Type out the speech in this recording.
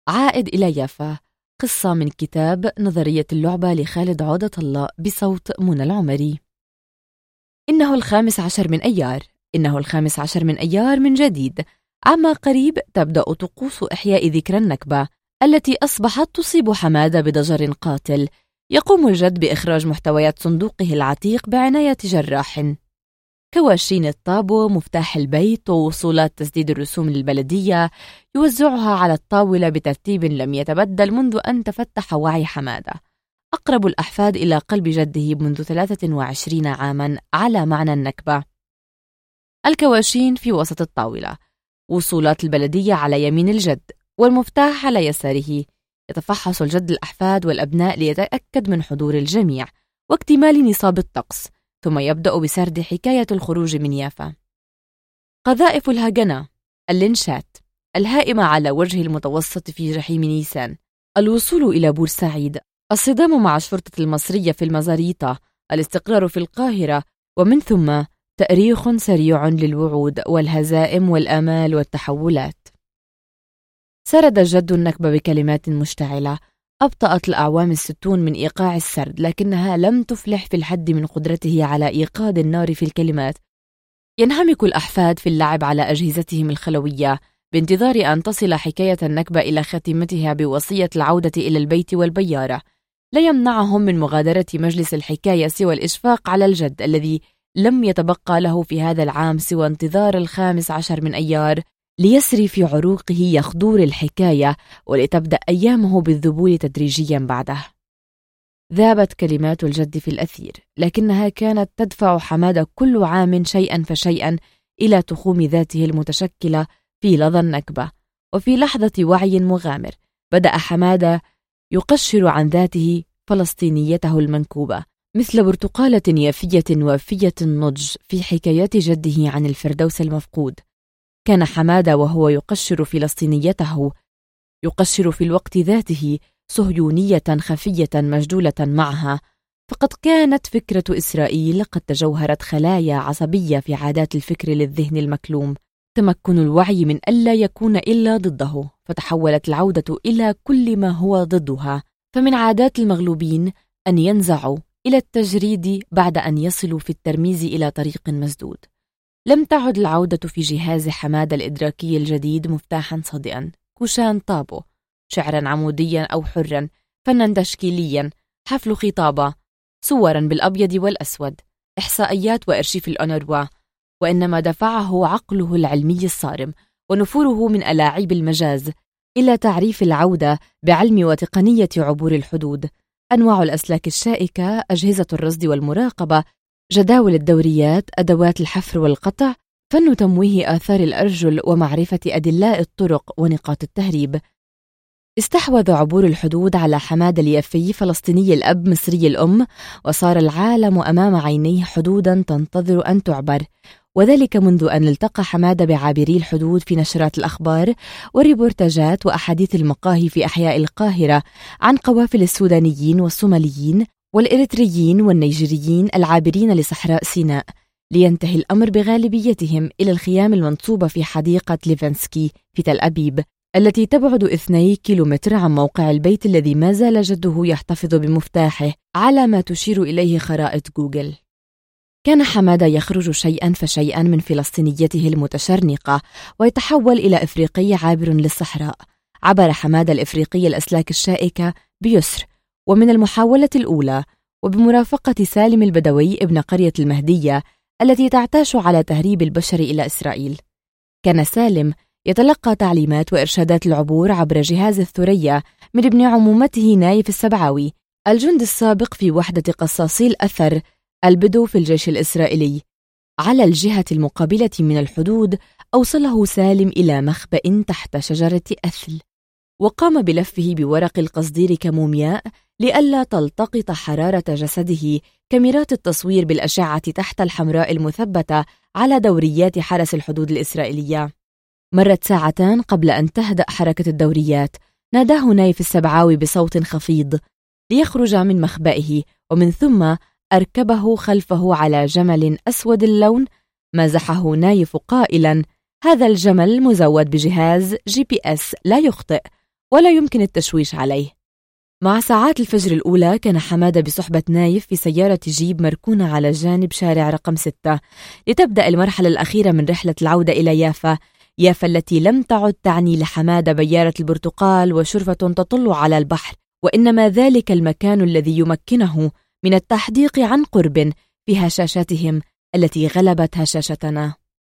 عائد إلى يافا، قصة من كتاب نظرية اللعبة لخالد عودة الله بصوت منى العمري. إنه 15 من أيار، إنه 15 من أيار من جديد. عما قريب تبدأ طقوس إحياء ذكرى النكبة التي أصبحت تصيب حمادة بضجر قاتل. يقوم الجد بإخراج محتويات صندوقه العتيق بعناية جراح، كواشين الطابو، مفتاح البيت، ووصولات تسديد الرسوم للبلدية، يوزعها على الطاولة بترتيب لم يتبدل منذ أن تفتح وعي حمادة، أقرب الأحفاد إلى قلب جده منذ 23 عاما، على معنى النكبة. الكواشين في وسط الطاولة، وصولات البلدية على يمين الجد، والمفتاح على يساره. يتفحص الجد الأحفاد والأبناء ليتأكد من حضور الجميع واكتمال نصاب الطقس، ثم يبدأ بسرد حكاية الخروج من يافا. قذائف الهجنة، اللينشات، الهائمة على وجه المتوسط في جحيم نيسان، الوصول إلى بورسعيد، الصدام مع الشرطة المصرية في المزاريطة، الاستقرار في القاهرة، ومن ثم تأريخ سريع للوعود والهزائم والآمال والتحولات. سرد الجد النكبة بكلمات مشتعلة. أبطأت الأعوام 60 من إيقاع السرد، لكنها لم تفلح في الحد من قدرته على إيقاد النار في الكلمات. ينهمك الأحفاد في اللعب على أجهزتهم الخلوية بانتظار أن تصل حكاية النكبة إلى خاتمتها بوصية العودة إلى البيت والبيارة. لا يمنعهم من مغادرة مجلس الحكاية سوى الإشفاق على الجد الذي لم يتبقى له في هذا العام سوى انتظار 15 من أيار ليسري في عروقه يخضور الحكاية، ولتبدأ أيامه بالذبول تدريجيا بعده. ذابت كلمات الجد في الأثير، لكنها كانت تدفع حمادة كل عام شيئا فشيئا إلى تخوم ذاته المتشكلة في لظى النكبة. وفي لحظة وعي مغامر بدأ حمادة يقشر عن ذاته فلسطينيته المنكوبة، مثل برتقالة يافية وافية النضج في حكايات جده عن الفردوس المفقود. كان حمادة وهو يقشر فلسطينيته يقشر في الوقت ذاته صهيونية خفية مجدولة معها، فقد كانت فكرة إسرائيل قد تجوهرت خلايا عصبية في عادات الفكر للذهن المكلوم، تمكن الوعي من ألا يكون إلا ضده، فتحولت العودة إلى كل ما هو ضدها. فمن عادات المغلوبين أن ينزعوا إلى التجريد بعد أن يصلوا في الترميز إلى طريق مسدود. لم تعد العودة في جهاز حمادة الإدراكي الجديد مفتاحا صادئا، كوشان طابو، شعرا عموديا أو حرا، فنا تشكيليا، حفل خطابة، صورا بالأبيض والأسود، إحصائيات وأرشيف الأونروا، وإنما دفعه عقله العلمي الصارم ونفوره من ألاعيب المجاز إلى تعريف العودة بعلم وتقنية عبور الحدود، أنواع الأسلاك الشائكة، أجهزة الرصد والمراقبة، جداول الدوريات، أدوات الحفر والقطع، فن تمويه آثار الأرجل ومعرفة أدلاء الطرق ونقاط التهريب. استحوذ عبور الحدود على حمادة اليافي، فلسطيني الأب مصري الأم، وصار العالم أمام عينيه حدودا تنتظر أن تعبر، وذلك منذ أن التقى حمادة بعابري الحدود في نشرات الأخبار والريبورتاجات وأحاديث المقاهي في أحياء القاهرة عن قوافل السودانيين والصوماليين والإريتريين والنيجيريين العابرين لصحراء سيناء، لينتهي الأمر بغالبيتهم إلى الخيام المنصوبة في حديقة ليفنسكي في تل أبيب، التي تبعد 2 كيلومتر عن موقع البيت الذي ما زال جده يحتفظ بمفتاحه على ما تشير إليه خرائط جوجل. كان حمادة يخرج شيئا فشيئا من فلسطينيته المتشرنقة ويتحول إلى إفريقي عابر للصحراء. عبر حمادة الإفريقي الأسلاك الشائكة بيسر، ومن المحاولة الأولى، وبمرافقة سالم البدوي ابن قرية المهدية التي تعتاش على تهريب البشر إلى إسرائيل. كان سالم يتلقى تعليمات وإرشادات العبور عبر جهاز الثريا من ابن عمومته نايف السبعاوي، الجند السابق في وحدة قصاصي الأثر البدو في الجيش الإسرائيلي. على الجهة المقابلة من الحدود أوصله سالم إلى مخبأ تحت شجرة أثل، وقام بلفه بورق القصدير كمومياء لئلا تلتقط حرارة جسده كاميرات التصوير بالأشعة تحت الحمراء المثبتة على دوريات حرس الحدود الإسرائيلية. مرت 2 ساعات قبل أن تهدأ حركة الدوريات، ناداه نايف السبعاوي بصوت خفيض ليخرج من مخبئه، ومن ثم أركبه خلفه على جمل أسود اللون. مازحه نايف قائلا: هذا الجمل مزود بجهاز GPS لا يخطئ، ولا يمكن التشويش عليه. مع ساعات الفجر الأولى كان حمادة بصحبة نايف في سيارة جيب مركونة على جانب شارع رقم 6 لتبدأ المرحلة الأخيرة من رحلة العودة إلى يافا التي لم تعد تعني لحمادة بيارة البرتقال وشرفة تطل على البحر، وإنما ذلك المكان الذي يمكنه من التحديق عن قرب في هشاشاتهم التي غلبت هشاشتنا.